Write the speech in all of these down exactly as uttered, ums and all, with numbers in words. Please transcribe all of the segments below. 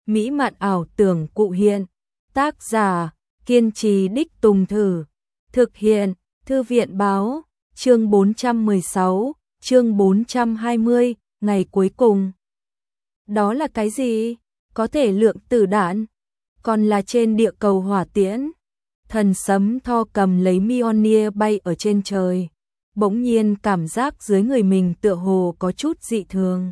mỹ mạn ảo tưởng cụ hiện. Tác giả, kiên trì đích tùng thử. Thực hiện, Thư viện báo, chương bốn trăm mười sáu, chương bốn trăm hai mươi, ngày cuối cùng. Đó là cái gì? Có thể lượng tử đạn? Còn là trên địa cầu hỏa tiễn? Thần Sấm Tho cầm lấy Mjolnir bay ở trên trời. Bỗng nhiên cảm giác dưới người mình tựa hồ có chút dị thường.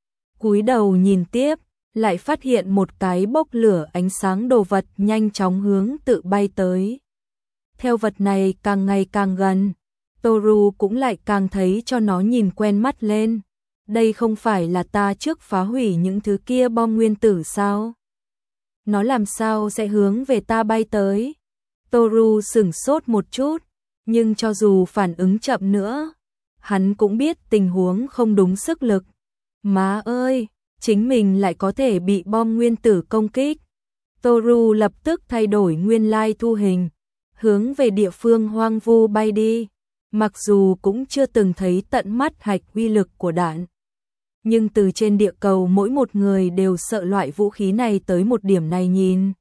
Cúi đầu nhìn tiếp, lại phát hiện một cái bốc lửa ánh sáng đồ vật nhanh chóng hướng tự bay tới. Theo vật này càng ngày càng gần, Toru cũng lại càng thấy cho nó nhìn quen mắt lên. Đây không phải là ta trước phá hủy những thứ kia bom nguyên tử sao? Nó làm sao sẽ hướng về ta bay tới? Toru sửng sốt một chút, nhưng cho dù phản ứng chậm nữa, hắn cũng biết tình huống không đúng sức lực. Má ơi, chính mình lại có thể bị bom nguyên tử công kích. Toru lập tức thay đổi nguyên lai thu hình, hướng về địa phương hoang vu bay đi. Mặc dù cũng chưa từng thấy tận mắt hạch uy lực của đạn, nhưng từ trên địa cầu mỗi một người đều sợ loại vũ khí này tới một điểm này nhìn.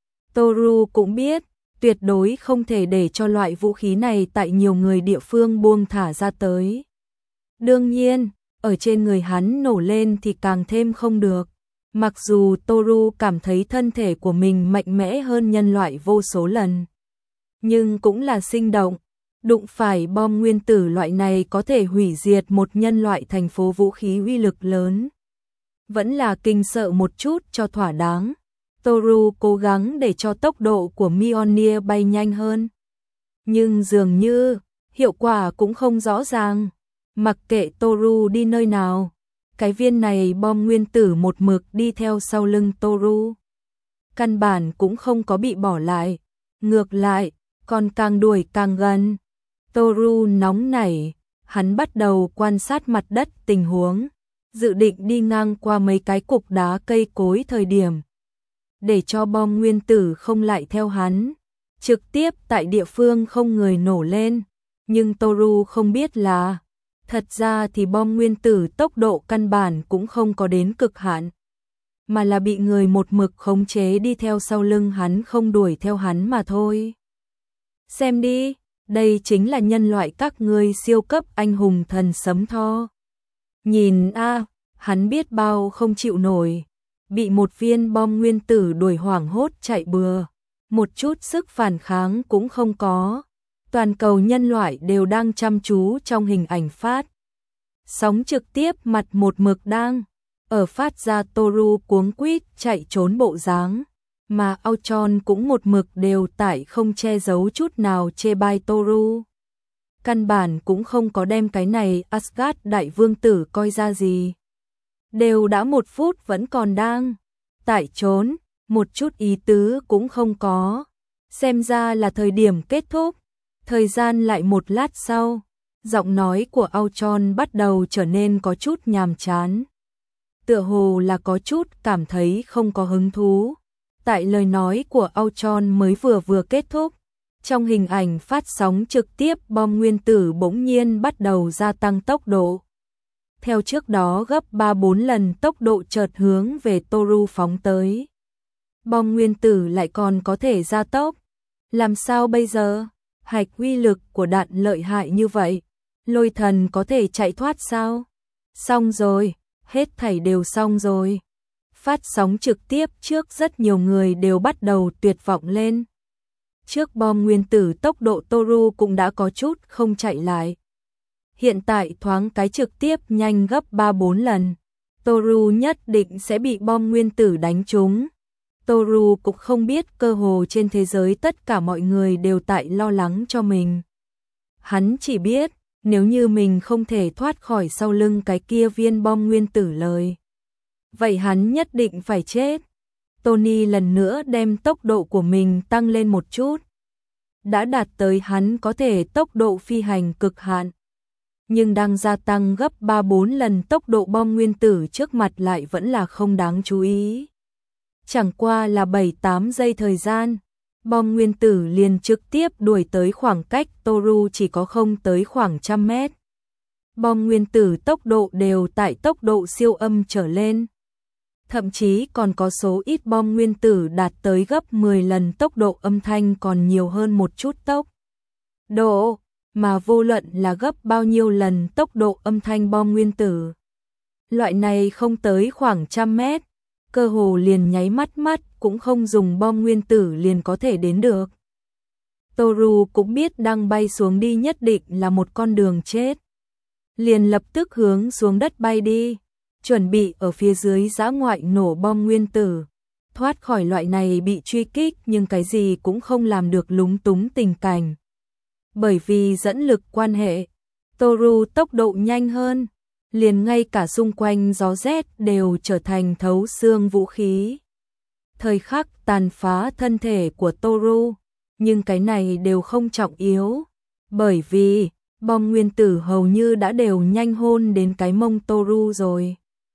Toru cũng biết, tuyệt đối không thể để cho loại vũ khí này tại nhiều người địa phương buông thả ra tới. Đương nhiên, ở trên người hắn nổ lên thì càng thêm không được. Mặc dù Toru cảm thấy thân thể của mình mạnh mẽ hơn nhân loại vô số lần, nhưng cũng là sinh động. Đụng phải bom nguyên tử loại này có thể hủy diệt một nhân loại thành phố vũ khí uy lực lớn. Vẫn là kinh sợ một chút cho thỏa đáng. Toru cố gắng để cho tốc độ của Mjolnir bay nhanh hơn. Nhưng dường như, hiệu quả cũng không rõ ràng. Mặc kệ Toru đi nơi nào, cái viên này bom nguyên tử một mực đi theo sau lưng Toru. Căn bản cũng không có bị bỏ lại. Ngược lại, còn càng đuổi càng gần. Toru nóng nảy, hắn bắt đầu quan sát mặt đất tình huống, dự định đi ngang qua mấy cái cục đá cây cối thời điểm, để cho bom nguyên tử không lại theo hắn, trực tiếp tại địa phương không người nổ lên. Nhưng Toru không biết là, thật ra thì bom nguyên tử tốc độ căn bản cũng không có đến cực hạn, mà là bị người một mực khống chế đi theo sau lưng hắn không đuổi theo hắn mà thôi. Xem đi. Đây chính là nhân loại các ngươi siêu cấp anh hùng Thần Sấm Tho. Nhìn a, à, hắn biết bao không chịu nổi, bị một viên bom nguyên tử đuổi hoảng hốt chạy bừa, một chút sức phản kháng cũng không có. Toàn cầu nhân loại đều đang chăm chú trong hình ảnh phát sóng trực tiếp, mặt một mực đang ở phát ra Toru cuống quýt chạy trốn bộ dáng. Mà Auchon cũng một mực đều tại không che giấu chút nào chê bai Toru. Căn bản cũng không có đem cái này Asgard đại vương tử coi ra gì. Đều đã một phút vẫn còn đang tại trốn, một chút ý tứ cũng không có. Xem ra là thời điểm kết thúc. Thời gian lại một lát sau, giọng nói của Auchon bắt đầu trở nên có chút nhàm chán. Tựa hồ là có chút cảm thấy không có hứng thú. Tại lời nói của Auchon mới vừa vừa kết thúc, trong hình ảnh phát sóng trực tiếp bom nguyên tử bỗng nhiên bắt đầu gia tăng tốc độ. Theo trước đó gấp ba bốn lần tốc độ chợt hướng về Toru phóng tới. Bom nguyên tử lại còn có thể gia tốc. Làm sao bây giờ? Hạch uy lực của đạn lợi hại như vậy. Lôi thần có thể chạy thoát sao? Xong rồi, hết thảy đều xong rồi. Phát sóng trực tiếp trước rất nhiều người đều bắt đầu tuyệt vọng lên. Trước bom nguyên tử tốc độ Toru cũng đã có chút không chạy lại. Hiện tại thoáng cái trực tiếp nhanh gấp ba bốn lần. Toru nhất định sẽ bị bom nguyên tử đánh trúng. Toru cũng không biết cơ hồ trên thế giới tất cả mọi người đều tại lo lắng cho mình. Hắn chỉ biết, nếu như mình không thể thoát khỏi sau lưng cái kia viên bom nguyên tử lời, vậy hắn nhất định phải chết. Tony lần nữa đem tốc độ của mình tăng lên một chút. Đã đạt tới hắn có thể tốc độ phi hành cực hạn. Nhưng đang gia tăng gấp ba bốn lần tốc độ bom nguyên tử trước mặt lại vẫn là không đáng chú ý. Chẳng qua là bảy tám giây thời gian, bom nguyên tử liền trực tiếp đuổi tới khoảng cách Toru chỉ có không tới khoảng trăm mét. Bom nguyên tử tốc độ đều tại tốc độ siêu âm trở lên. Thậm chí còn có số ít bom nguyên tử đạt tới gấp mười lần tốc độ âm thanh còn nhiều hơn một chút tốc độ, mà vô luận là gấp bao nhiêu lần tốc độ âm thanh bom nguyên tử. Loại này không tới khoảng trăm mét, cơ hồ liền nháy mắt mắt cũng không dùng bom nguyên tử liền có thể đến được. Toru cũng biết đang bay xuống đi nhất định là một con đường chết. Liền lập tức hướng xuống đất bay đi, chuẩn bị ở phía dưới dã ngoại nổ bom nguyên tử, thoát khỏi loại này bị truy kích nhưng cái gì cũng không làm được lúng túng tình cảnh. Bởi vì dẫn lực quan hệ, Toru tốc độ nhanh hơn, liền ngay cả xung quanh gió rét đều trở thành thấu xương vũ khí. Thời khắc tàn phá thân thể của Toru, nhưng cái này đều không trọng yếu, bởi vì bom nguyên tử hầu như đã đều nhanh hôn đến cái mông Toru rồi.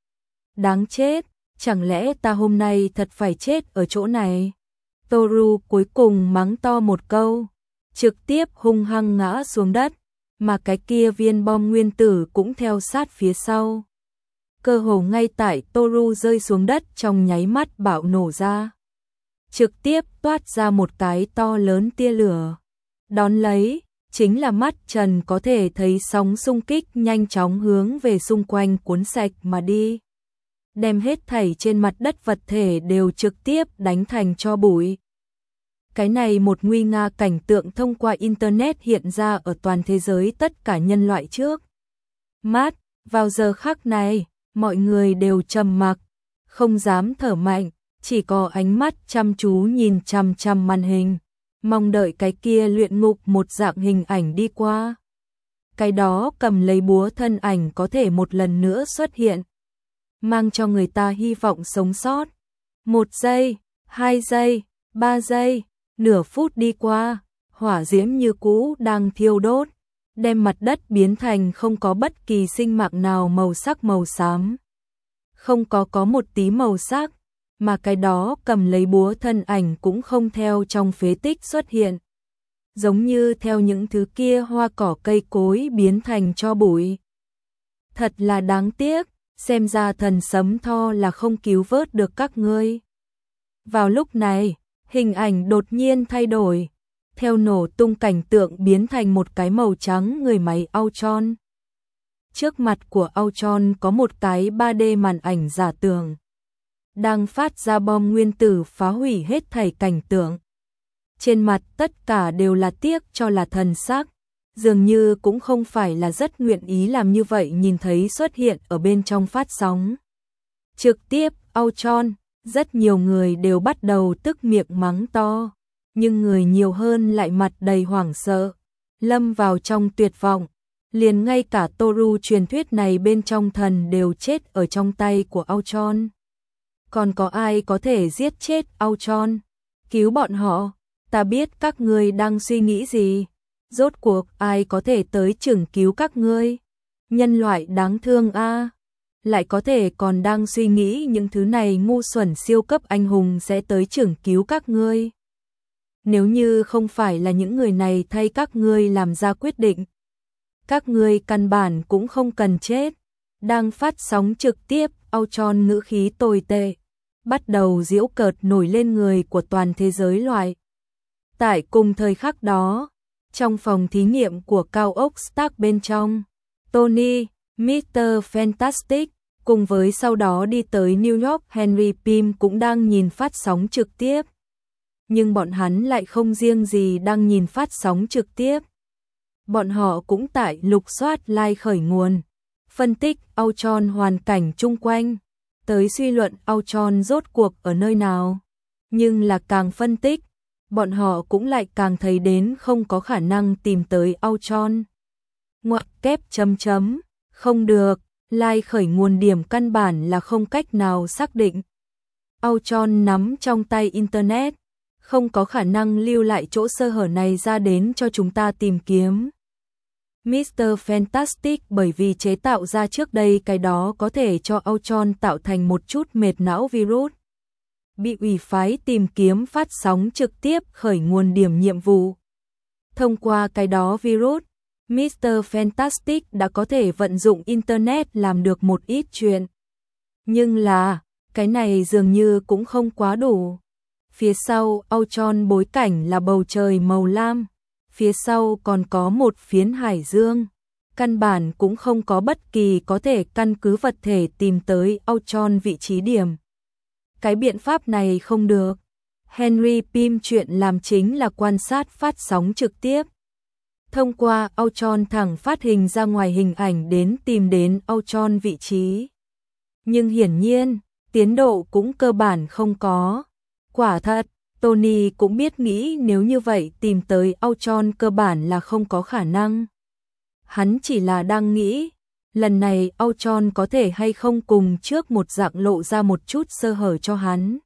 Đáng chết, chẳng lẽ ta hôm nay thật phải chết ở chỗ này? Toru cuối cùng mắng to một câu, trực tiếp hung hăng ngã xuống đất, mà cái kia viên bom nguyên tử cũng theo sát phía sau. Cơ hồ ngay tại Toru rơi xuống đất trong nháy mắt bạo nổ ra. Trực tiếp toát ra một cái to lớn tia lửa. Đón lấy, chính là mắt Trần có thể thấy sóng xung kích nhanh chóng hướng về xung quanh cuốn sạch mà đi. Đem hết thảy trên mặt đất vật thể đều trực tiếp đánh thành tro bụi. Cái này một nguy nga cảnh tượng thông qua Internet hiện ra ở toàn thế giới tất cả nhân loại trước. Mát, vào giờ khắc này, mọi người đều trầm mặc, không dám thở mạnh, chỉ có ánh mắt chăm chú nhìn chằm chằm màn hình, mong đợi cái kia luyện ngục một dạng hình ảnh đi qua. Cái đó cầm lấy búa thân ảnh có thể một lần nữa xuất hiện, mang cho người ta hy vọng sống sót. Một giây, hai giây, ba giây, nửa phút đi qua, hỏa diễm như cũ đang thiêu đốt, đem mặt đất biến thành không có bất kỳ sinh mạng nào màu sắc màu xám. Không có có một tí màu sắc, mà cái đó cầm lấy búa thân ảnh cũng không theo trong phế tích xuất hiện. Giống như theo những thứ kia hoa cỏ cây cối biến thành tro bụi. Thật là đáng tiếc, xem ra thần sấm tho là không cứu vớt được các ngươi. Vào lúc này, hình ảnh đột nhiên thay đổi, theo nổ tung cảnh tượng biến thành một cái màu trắng người máy Ultron. Trước mặt của Ultron có một cái ba D màn ảnh giả tưởng, đang phát ra bom nguyên tử phá hủy hết thảy cảnh tượng. Trên mặt tất cả đều là tiếc cho là thần sắc, dường như cũng không phải là rất nguyện ý làm như vậy nhìn thấy xuất hiện ở bên trong phát sóng. Trực tiếp, Ultron, rất nhiều người đều bắt đầu tức miệng mắng to, nhưng người nhiều hơn lại mặt đầy hoảng sợ, lâm vào trong tuyệt vọng. Liền ngay cả Toru truyền thuyết này bên trong thần đều chết ở trong tay của Ultron. Còn có ai có thể giết chết Ultron? Cứu bọn họ, ta biết các ngươi đang suy nghĩ gì. Rốt cuộc ai có thể tới chừng cứu các ngươi? Nhân loại đáng thương a, à. Lại có thể còn đang suy nghĩ những thứ này ngu xuẩn siêu cấp anh hùng sẽ tới chừng cứu các ngươi. Nếu như không phải là những người này thay các ngươi làm ra quyết định, các ngươi căn bản cũng không cần chết. Đang phát sóng trực tiếp, Ultron ngữ khí tồi tệ, bắt đầu giễu cợt nổi lên người của toàn thế giới loại. Tại cùng thời khắc đó, trong phòng thí nghiệm của cao ốc Stark bên trong, Tony, mít tơ Fantastic, cùng với sau đó đi tới New York Henry Pym cũng đang nhìn phát sóng trực tiếp. Nhưng bọn hắn lại không riêng gì đang nhìn phát sóng trực tiếp. Bọn họ cũng tại lục soát like khởi nguồn, phân tích Ultron hoàn cảnh chung quanh, tới suy luận Ultron rốt cuộc ở nơi nào. Nhưng là càng phân tích, bọn họ cũng lại càng thấy đến không có khả năng tìm tới Ultron. Ngoặc kép chấm chấm, không được, like khởi nguồn điểm căn bản là không cách nào xác định. Ultron nắm trong tay Internet, không có khả năng lưu lại chỗ sơ hở này ra đến cho chúng ta tìm kiếm. mít tơ Fantastic bởi vì chế tạo ra trước đây cái đó có thể cho Ultron tạo thành một chút mệt não virus. Bị ủy phái tìm kiếm phát sóng trực tiếp khởi nguồn điểm nhiệm vụ. Thông qua cái đó virus, mít tơ Fantastic đã có thể vận dụng Internet làm được một ít chuyện. Nhưng là, Cái này dường như cũng không quá đủ. Phía sau Ultron bối cảnh là bầu trời màu lam, phía sau còn có một phiến hải dương. Căn bản cũng không có bất kỳ có thể căn cứ vật thể tìm tới Ultron vị trí điểm. Cái biện pháp này không được. Henry Pym chuyện làm chính là quan sát phát sóng trực tiếp. Thông qua Ultron thẳng phát hình ra ngoài hình ảnh đến tìm đến Ultron vị trí. Nhưng hiển nhiên, tiến độ cũng cơ bản không có. Quả thật, Tony cũng biết nghĩ nếu như vậy tìm tới Ultron cơ bản là không có khả năng. Hắn chỉ là đang nghĩ, lần này Ultron có thể hay không cùng trước một dạng lộ ra một chút sơ hở cho hắn.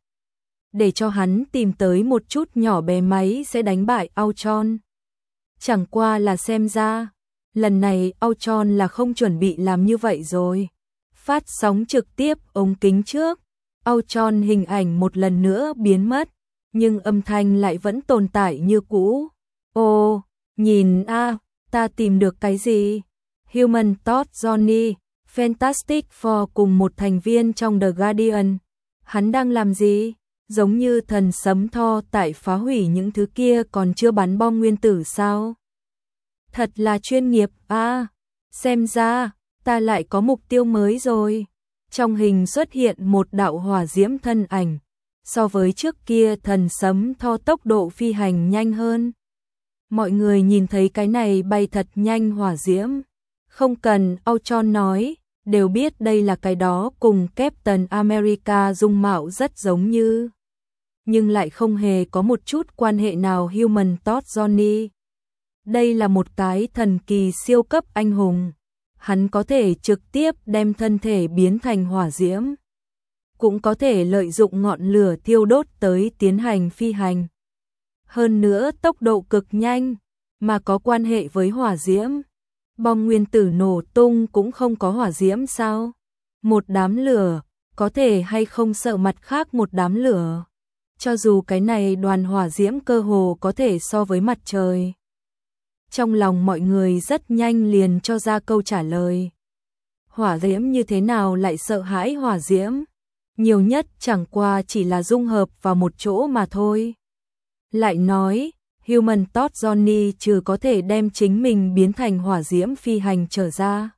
Để cho hắn tìm tới một chút nhỏ bé máy sẽ đánh bại Ultron. Chẳng qua là xem ra, lần này Ultron là không chuẩn bị làm như vậy rồi. Phát sóng trực tiếp ống kính trước, Ultron hình ảnh một lần nữa biến mất, nhưng âm thanh lại vẫn tồn tại như cũ. Ồ, nhìn a, à, ta tìm được cái gì? Human Torch Johnny, Fantastic Four cùng một thành viên trong The Guardian. Hắn đang làm gì? Giống như thần sấm Thor tại phá hủy những thứ kia còn chưa bắn bom nguyên tử sao? Thật là chuyên nghiệp a, à, xem ra ta lại có mục tiêu mới rồi. Trong hình xuất hiện một đạo hỏa diễm thân ảnh, so với trước kia thần sấm Thor tốc độ phi hành nhanh hơn. Mọi người nhìn thấy cái này bay thật nhanh hỏa diễm, không cần Ultron nói, đều biết đây là cái đó cùng Captain America dung mạo rất giống như. Nhưng lại không hề có một chút quan hệ nào Human Torch Johnny. Đây là một cái thần kỳ siêu cấp anh hùng. Hắn có thể trực tiếp đem thân thể biến thành hỏa diễm. Cũng có thể lợi dụng ngọn lửa thiêu đốt tới tiến hành phi hành. Hơn nữa tốc độ cực nhanh, mà có quan hệ với hỏa diễm. Bom nguyên tử nổ tung cũng không có hỏa diễm sao? Một đám lửa, có thể hay không sợ mặt khác một đám lửa. Cho dù cái này đoàn hỏa diễm cơ hồ có thể so với mặt trời. Trong lòng mọi người rất nhanh liền cho ra câu trả lời. Hỏa diễm như thế nào lại sợ hãi hỏa diễm? Nhiều nhất chẳng qua chỉ là dung hợp vào một chỗ mà thôi. Lại nói, Human Torch Johnny trừ có thể đem chính mình biến thành hỏa diễm phi hành trở ra.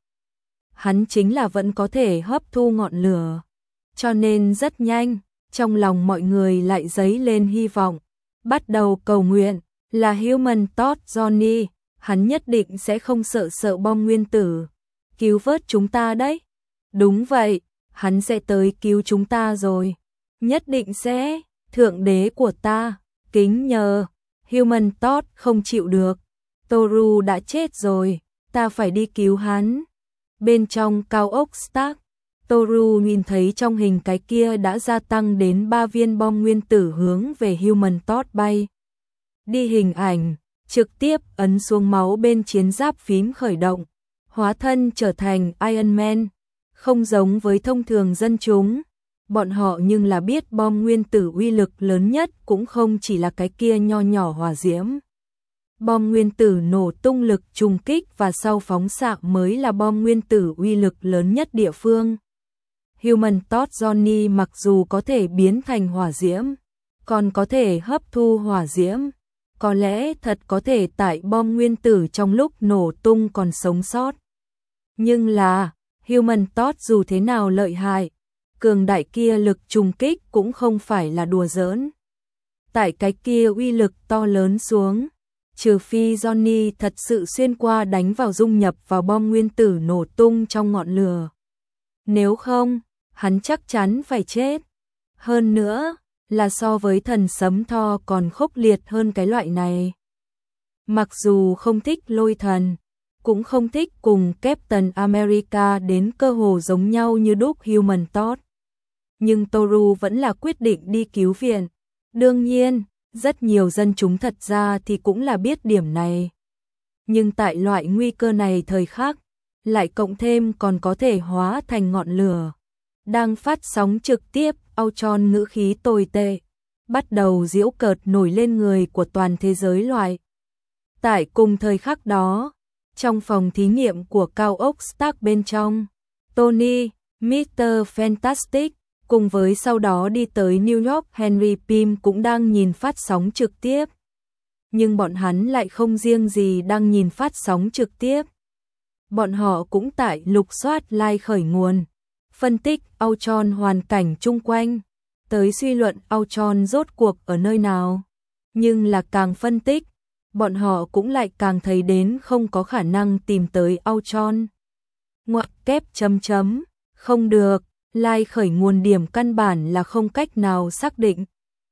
Hắn chính là vẫn có thể hấp thu ngọn lửa. Cho nên rất nhanh, trong lòng mọi người lại dấy lên hy vọng. Bắt đầu cầu nguyện là Human Torch Johnny, hắn nhất định sẽ không sợ sợ bom nguyên tử. Cứu vớt chúng ta đấy. Đúng vậy, hắn sẽ tới cứu chúng ta rồi. Nhất định sẽ, thượng đế của ta, kính nhờ. Human Torch không chịu được. Toru đã chết rồi, ta phải đi cứu hắn. Bên trong cao ốc Stark, Toru nhìn thấy trong hình cái kia đã gia tăng đến ba viên bom nguyên tử hướng về Human Torch bay. Đi hình ảnh, trực tiếp ấn xuống máu bên chiến giáp phím khởi động, hóa thân trở thành Iron Man, không giống với thông thường dân chúng. Bọn họ nhưng là biết bom nguyên tử uy lực lớn nhất cũng không chỉ là cái kia nho nhỏ hỏa diễm. Bom nguyên tử nổ tung lực trùng kích và sau phóng xạ mới là bom nguyên tử uy lực lớn nhất địa phương. Human Torch Johnny mặc dù có thể biến thành hỏa diễm, còn có thể hấp thu hỏa diễm, có lẽ thật có thể tại bom nguyên tử trong lúc nổ tung còn sống sót. Nhưng là, Human Torch dù thế nào lợi hại, cường đại kia lực trùng kích cũng không phải là đùa giỡn. Tại cái kia uy lực to lớn xuống, trừ phi Johnny thật sự xuyên qua đánh vào dung nhập vào bom nguyên tử nổ tung trong ngọn lửa. Nếu không, hắn chắc chắn phải chết. Hơn nữa, là so với thần sấm Thor còn khốc liệt hơn cái loại này. Mặc dù không thích lôi thần, cũng không thích cùng Captain America đến cơ hồ giống nhau như đúc Human Torch. Nhưng Toru vẫn là quyết định đi cứu viện. Đương nhiên, rất nhiều dân chúng thật ra thì cũng là biết điểm này. Nhưng tại loại nguy cơ này thời khắc, lại cộng thêm còn có thể hóa thành ngọn lửa. Đang phát sóng trực tiếp, Ultron ngữ khí tồi tệ, bắt đầu giễu cợt nổi lên người của toàn thế giới loại. Tại cùng thời khắc đó, trong phòng thí nghiệm của cao ốc Stark bên trong, Tony, mít tơ Fantastic, Cùng với sau đó đi tới New York, Henry Pym cũng đang nhìn phát sóng trực tiếp. Nhưng bọn hắn lại không riêng gì đang nhìn phát sóng trực tiếp. Bọn họ cũng tại lục soát like khởi nguồn, phân tích Ultron hoàn cảnh chung quanh, tới suy luận Ultron rốt cuộc ở nơi nào. Nhưng là càng phân tích, bọn họ cũng lại càng thấy đến không có khả năng tìm tới Ultron. Ngoặc kép chấm chấm, không được, like khởi nguồn điểm căn bản là không cách nào xác định.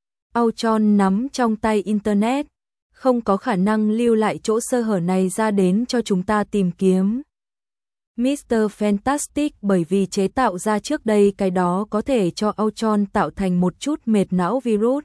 Ultron nắm trong tay Internet, không có khả năng lưu lại chỗ sơ hở này ra đến cho chúng ta tìm kiếm. mít tơ Fantastic bởi vì chế tạo ra trước đây cái đó có thể cho Ultron tạo thành một chút mệt não virus.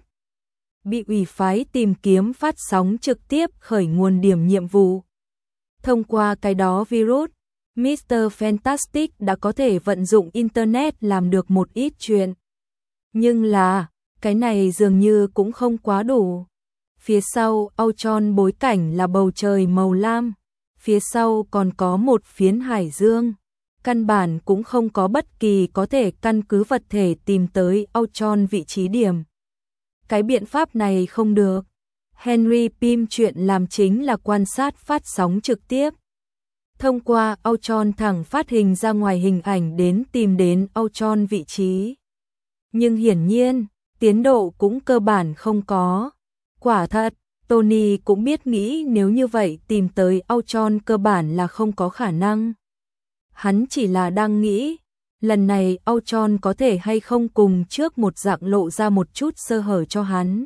Bị ủy phái tìm kiếm phát sóng trực tiếp khởi nguồn điểm nhiệm vụ. Thông qua cái đó virus, mít tơ Fantastic đã có thể vận dụng Internet làm được một ít chuyện. Nhưng là, cái này dường như cũng không quá đủ. Phía sau Ultron bối cảnh là bầu trời màu lam. Phía sau còn có một phiến hải dương. Căn bản cũng không có bất kỳ có thể căn cứ vật thể tìm tới Ultron vị trí điểm. Cái biện pháp này không được. Henry Pym chuyện làm chính là quan sát phát sóng trực tiếp. Thông qua Ultron thẳng phát hình ra ngoài hình ảnh đến tìm đến Ultron vị trí. Nhưng hiển nhiên, tiến độ cũng cơ bản không có. Quả thật, Tony cũng biết nghĩ nếu như vậy tìm tới Ultron cơ bản là không có khả năng. Hắn chỉ là đang nghĩ, lần này Ultron có thể hay không cùng trước một dạng lộ ra một chút sơ hở cho hắn.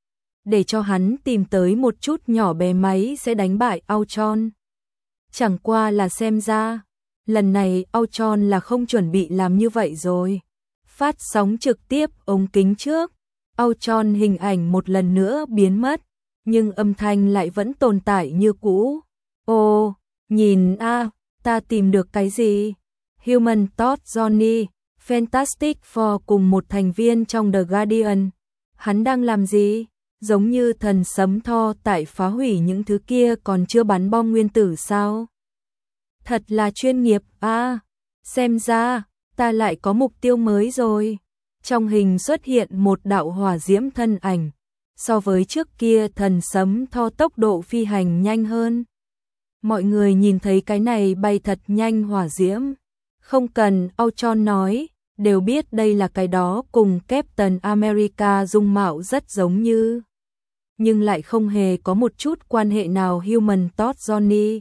Để cho hắn tìm tới một chút nhỏ bé máy sẽ đánh bại Ultron. Chẳng qua là xem ra, lần này Ultron là không chuẩn bị làm như vậy rồi. Phát sóng trực tiếp ống kính trước, Ultron hình ảnh một lần nữa biến mất, nhưng âm thanh lại vẫn tồn tại như cũ. Ồ, nhìn a, à, ta tìm được cái gì? Human Torch Johnny, Fantastic Four cùng một thành viên trong The Guardian. Hắn đang làm gì? Giống như thần sấm Thor tại phá hủy những thứ kia còn chưa bắn bom nguyên tử sao? Thật là chuyên nghiệp a, à, xem ra, ta lại có mục tiêu mới rồi. Trong hình xuất hiện một đạo hỏa diễm thân ảnh. So với trước kia thần sấm Thor tốc độ phi hành nhanh hơn. Mọi người nhìn thấy cái này bay thật nhanh hỏa diễm. Không cần Ultron nói, đều biết đây là cái đó cùng Captain America dung mạo rất giống như. Nhưng lại không hề có một chút quan hệ nào Human Torch Johnny.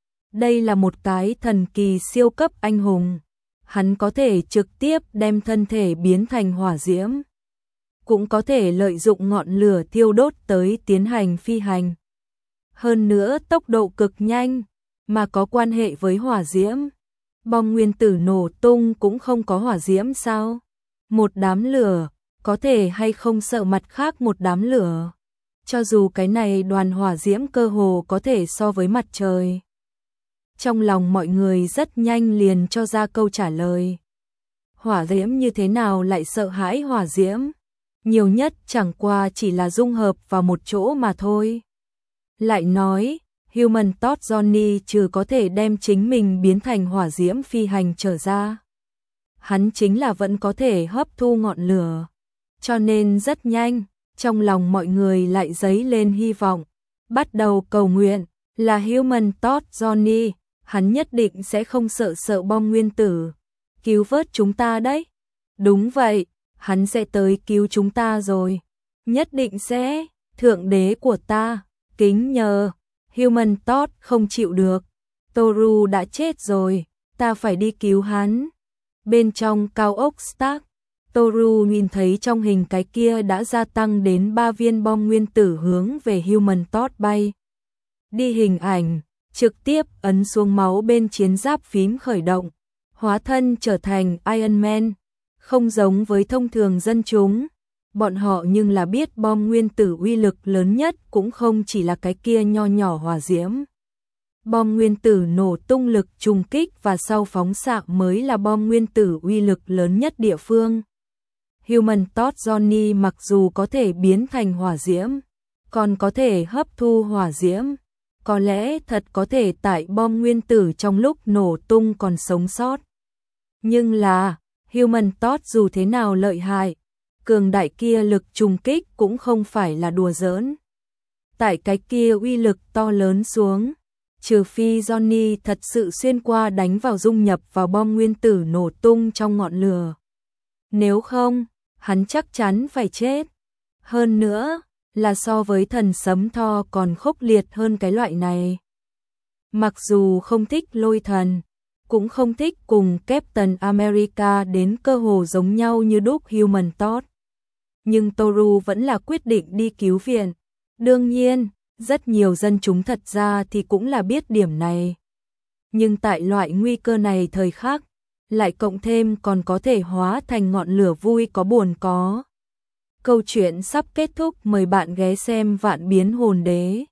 Đây là một cái thần kỳ siêu cấp anh hùng. Hắn có thể trực tiếp đem thân thể biến thành hỏa diễm. Cũng có thể lợi dụng ngọn lửa thiêu đốt tới tiến hành phi hành. Hơn nữa tốc độ cực nhanh, mà có quan hệ với hỏa diễm. Bom nguyên tử nổ tung cũng không có hỏa diễm sao? Một đám lửa, có thể hay không sợ mặt khác một đám lửa? Cho dù cái này đoàn hỏa diễm cơ hồ có thể so với mặt trời. Trong lòng mọi người rất nhanh liền cho ra câu trả lời. Hỏa diễm như thế nào lại sợ hãi hỏa diễm? Nhiều nhất chẳng qua chỉ là dung hợp vào một chỗ mà thôi. Lại nói, Human Torch Johnny trừ có thể đem chính mình biến thành hỏa diễm phi hành trở ra. Hắn chính là vẫn có thể hấp thu ngọn lửa. Cho nên rất nhanh, trong lòng mọi người lại dấy lên hy vọng. Bắt đầu cầu nguyện là Human Torch Johnny, hắn nhất định sẽ không sợ sợ bom nguyên tử. Cứu vớt chúng ta đấy. Đúng vậy, hắn sẽ tới cứu chúng ta rồi. Nhất định sẽ, thượng đế của ta, kính nhờ. Human Torch không chịu được. Toru đã chết rồi, ta phải đi cứu hắn. Bên trong cao ốc Stark, Toru nhìn thấy trong hình cái kia đã gia tăng đến ba viên bom nguyên tử hướng về Human Torch bay. Đi hình ảnh, trực tiếp ấn xuống máu bên chiến giáp phím khởi động, hóa thân trở thành Iron Man. Không giống với thông thường dân chúng, bọn họ nhưng là biết bom nguyên tử uy lực lớn nhất cũng không chỉ là cái kia nho nhỏ hỏa diễm. Bom nguyên tử nổ tung lực trùng kích và sau phóng xạ mới là bom nguyên tử uy lực lớn nhất địa phương. Human Torch Johnny mặc dù có thể biến thành hỏa diễm, còn có thể hấp thu hỏa diễm, có lẽ thật có thể tại bom nguyên tử trong lúc nổ tung còn sống sót. Nhưng là, Human Torch dù thế nào lợi hại, cường đại kia lực trùng kích cũng không phải là đùa giỡn. Tại cái kia uy lực to lớn xuống, trừ phi Johnny thật sự xuyên qua đánh vào dung nhập vào bom nguyên tử nổ tung trong ngọn lửa. Nếu không, hắn chắc chắn phải chết. Hơn nữa, là so với thần sấm Thor còn khốc liệt hơn cái loại này. Mặc dù không thích lôi thần, cũng không thích cùng Captain America đến cơ hồ giống nhau như đúc Human Torch. Nhưng Toru vẫn là quyết định đi cứu viện. Đương nhiên, rất nhiều dân chúng thật ra thì cũng là biết điểm này. Nhưng tại loại nguy cơ này thời khắc, lại cộng thêm còn có thể hóa thành ngọn lửa vui có buồn có. Câu chuyện sắp kết thúc, mời bạn ghé xem Vạn Biến Hồn Đế.